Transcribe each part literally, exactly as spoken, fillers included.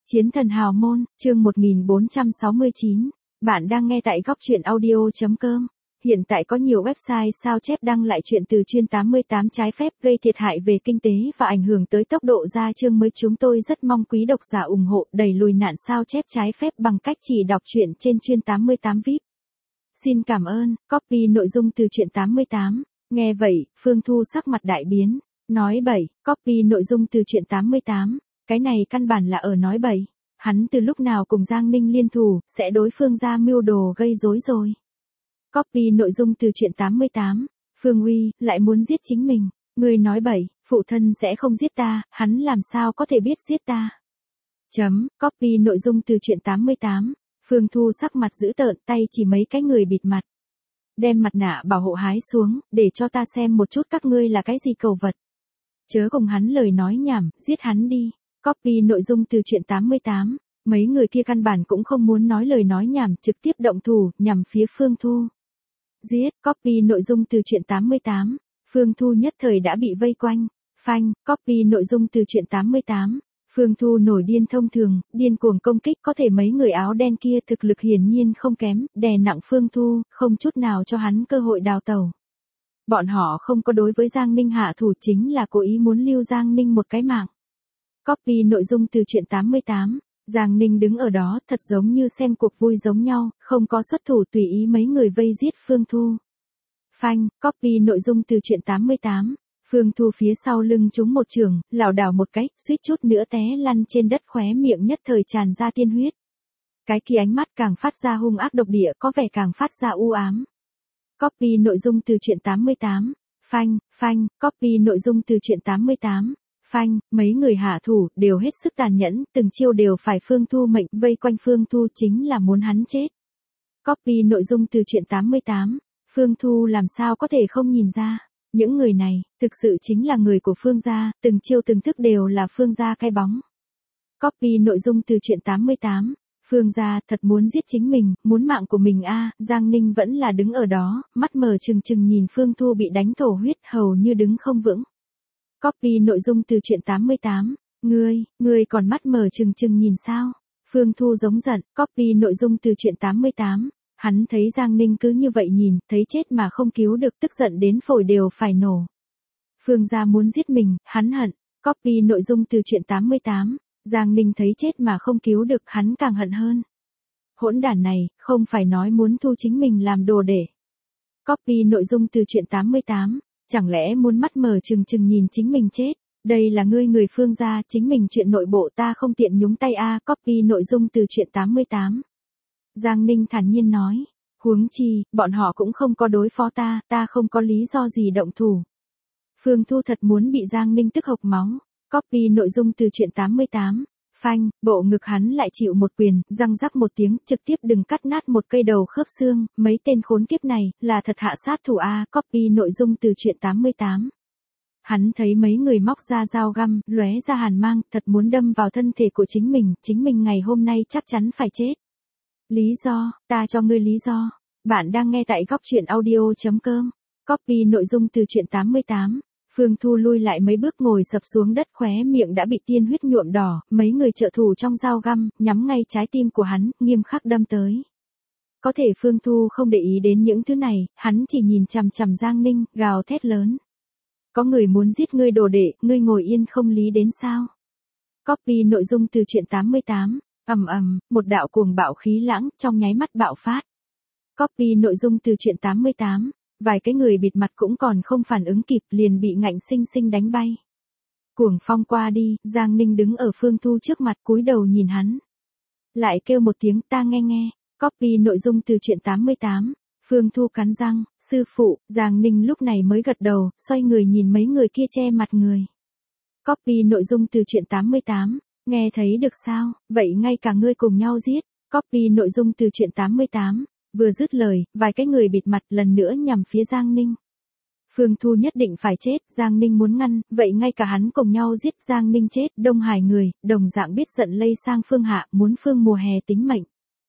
Chiến thần hào môn, chương một nghìn bốn trăm sáu mươi chín. Bạn đang nghe tại góc truyện audio.com. Hiện tại có nhiều website sao chép đăng lại chuyện từ chuyên tám mươi tám trái phép gây thiệt hại về kinh tế và ảnh hưởng tới tốc độ ra chương mới. Chúng tôi rất mong quý độc giả ủng hộ đẩy lùi nạn sao chép trái phép bằng cách chỉ đọc truyện trên chuyên tám mươi tám vi ai pi. Xin cảm ơn, copy nội dung từ truyện tám mươi tám. Nghe vậy, Phương Thu sắc mặt đại biến. Nói bậy, copy nội dung từ truyện tám mươi tám. Cái này căn bản là ở nói bậy. Hắn từ lúc nào cùng Giang Ninh liên thủ, sẽ đối Phương ra mưu đồ gây rối rồi. Copy nội dung từ truyện tám mươi tám. Phương Uy, lại muốn giết chính mình. Ngươi nói bậy, phụ thân sẽ không giết ta, hắn làm sao có thể biết giết ta. Chấm, copy nội dung từ truyện tám mươi tám. Phương Thu sắc mặt dữ tợn, tay chỉ mấy cái người bịt mặt. Đem mặt nạ bảo hộ hái xuống, để cho ta xem một chút các ngươi là cái gì cầu vật. Chớ cùng hắn lời nói nhảm, giết hắn đi. Copy nội dung từ truyện tám mươi tám. Mấy người kia căn bản cũng không muốn nói lời nói nhảm, trực tiếp động thủ, nhằm phía Phương Thu. Giết, copy nội dung từ truyện tám mươi tám. Phương Thu nhất thời đã bị vây quanh. Phanh, copy nội dung từ truyện tám mươi tám. Phương Thu nổi điên thông thường, điên cuồng công kích, có thể mấy người áo đen kia thực lực hiển nhiên không kém, đè nặng Phương Thu, không chút nào cho hắn cơ hội đào tẩu. Bọn họ không có đối với Giang Ninh hạ thủ, chính là cố ý muốn lưu Giang Ninh một cái mạng. Copy nội dung từ truyện tám mươi tám. Giang Ninh đứng ở đó, thật giống như xem cuộc vui giống nhau, không có xuất thủ, tùy ý mấy người vây giết Phương Thu. Phanh, copy nội dung từ truyện tám mươi tám. Phương Thu phía sau lưng trúng một trường, lảo đảo một cái, suýt chút nữa té lăn trên đất, khóe miệng nhất thời tràn ra tiên huyết. Cái kia ánh mắt càng phát ra hung ác độc địa, có vẻ càng phát ra u ám. Copy nội dung từ truyện tám mươi tám. Phanh, phanh, copy nội dung từ truyện tám mươi tám. Phanh, mấy người hạ thủ, đều hết sức tàn nhẫn, từng chiêu đều phải Phương Thu mệnh, vây quanh Phương Thu chính là muốn hắn chết. Copy nội dung từ truyện tám mươi tám. Phương Thu làm sao có thể không nhìn ra. Những người này, thực sự chính là người của Phương gia, từng chiêu từng thức đều là Phương gia cái bóng. Copy nội dung từ truyện tám mươi tám. Phương gia thật muốn giết chính mình, muốn mạng của mình a. À, Giang Ninh vẫn là đứng ở đó, mắt mờ trừng trừng nhìn Phương Thu bị đánh thổ huyết, hầu như đứng không vững. Copy nội dung từ truyện tám mươi tám. Ngươi, ngươi còn mắt mờ trừng trừng nhìn sao? Phương Thu giống giận. Copy nội dung từ truyện tám mươi tám. Hắn thấy Giang Ninh cứ như vậy nhìn, thấy chết mà không cứu được, tức giận đến phổi đều phải nổ. Phương gia muốn giết mình, hắn hận. Copy nội dung từ truyện tám mươi tám. Giang Ninh thấy chết mà không cứu được, hắn càng hận hơn. Hỗn đản này, không phải nói muốn thu chính mình làm đồ để. Copy nội dung từ truyện tám mươi tám. Chẳng lẽ muốn mắt mờ trừng trừng nhìn chính mình chết? Đây là ngươi người Phương gia, chính mình chuyện nội bộ ta không tiện nhúng tay a. À, copy nội dung từ truyện tám mươi tám. Giang Ninh thản nhiên nói. Huống chi, bọn họ cũng không có đối phó ta, ta không có lý do gì động thủ. Phương Thu thật muốn bị Giang Ninh tức hộc máu. Copy nội dung từ truyện tám mươi tám. Phanh, bộ ngực hắn lại chịu một quyền, răng rắc một tiếng, trực tiếp đừng cắt nát một cây đầu khớp xương, mấy tên khốn kiếp này, là thật hạ sát thủ a. À, copy nội dung từ truyện tám mươi tám. Hắn thấy mấy người móc ra dao găm, lóe ra hàn mang, thật muốn đâm vào thân thể của chính mình, chính mình ngày hôm nay chắc chắn phải chết. Lý do, ta cho ngươi lý do. Bạn đang nghe tại góc truyện audio.com. Copy nội dung từ truyện tám mươi tám. Phương Thu lui lại mấy bước ngồi sập xuống đất, khóe miệng đã bị tiên huyết nhuộm đỏ, mấy người trợ thủ trong dao găm, nhắm ngay trái tim của hắn, nghiêm khắc đâm tới. Có thể Phương Thu không để ý đến những thứ này, hắn chỉ nhìn chằm chằm Giang Ninh, gào thét lớn. Có người muốn giết ngươi đồ đệ, ngươi ngồi yên không lý đến sao? Copy nội dung từ truyện tám mươi tám. Ầm ầm, một đạo cuồng bạo khí lãng, trong nháy mắt bạo phát. Copy nội dung từ truyện tám mươi tám. Vài cái người bịt mặt cũng còn không phản ứng kịp, liền bị ngạnh sinh sinh đánh bay. Cuồng phong qua đi, Giang Ninh đứng ở Phương Thu trước mặt, cúi đầu nhìn hắn. Lại kêu một tiếng, ta nghe nghe. Copy nội dung từ truyện tám mươi tám. Phương Thu cắn răng, sư phụ. Giang Ninh lúc này mới gật đầu, xoay người nhìn mấy người kia che mặt người. Copy nội dung từ truyện tám mươi tám. Nghe thấy được sao, vậy ngay cả ngươi cùng nhau giết. Copy nội dung từ truyện tám mươi tám. Vừa dứt lời, vài cái người bịt mặt lần nữa nhằm phía Giang Ninh. Phương Thu nhất định phải chết, Giang Ninh muốn ngăn, vậy ngay cả hắn cùng nhau giết Giang Ninh chết, Đông Hải người, đồng dạng biết giận lây sang Phương Hạ, muốn Phương mùa hè tính mệnh.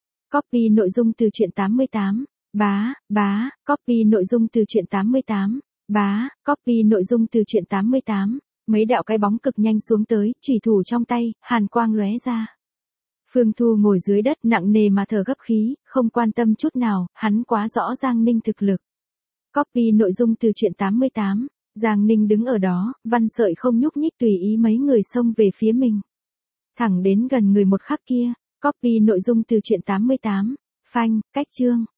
Copy nội dung từ truyện tám mươi tám. Bá, bá, copy nội dung từ truyện tám mươi tám. Bá, copy nội dung từ truyện tám mươi tám. Mấy đạo cái bóng cực nhanh xuống tới, chủy thủ trong tay, hàn quang lóe ra. Phương Thu ngồi dưới đất nặng nề mà thở gấp khí, không quan tâm chút nào, hắn quá rõ Giang Ninh thực lực. Copy nội dung từ truyện tám mươi tám. Giang Ninh đứng ở đó, văn sợi không nhúc nhích tùy ý mấy người xông về phía mình. Thẳng đến gần người một khắc kia, copy nội dung từ truyện tám mươi tám. Phanh, cách chương.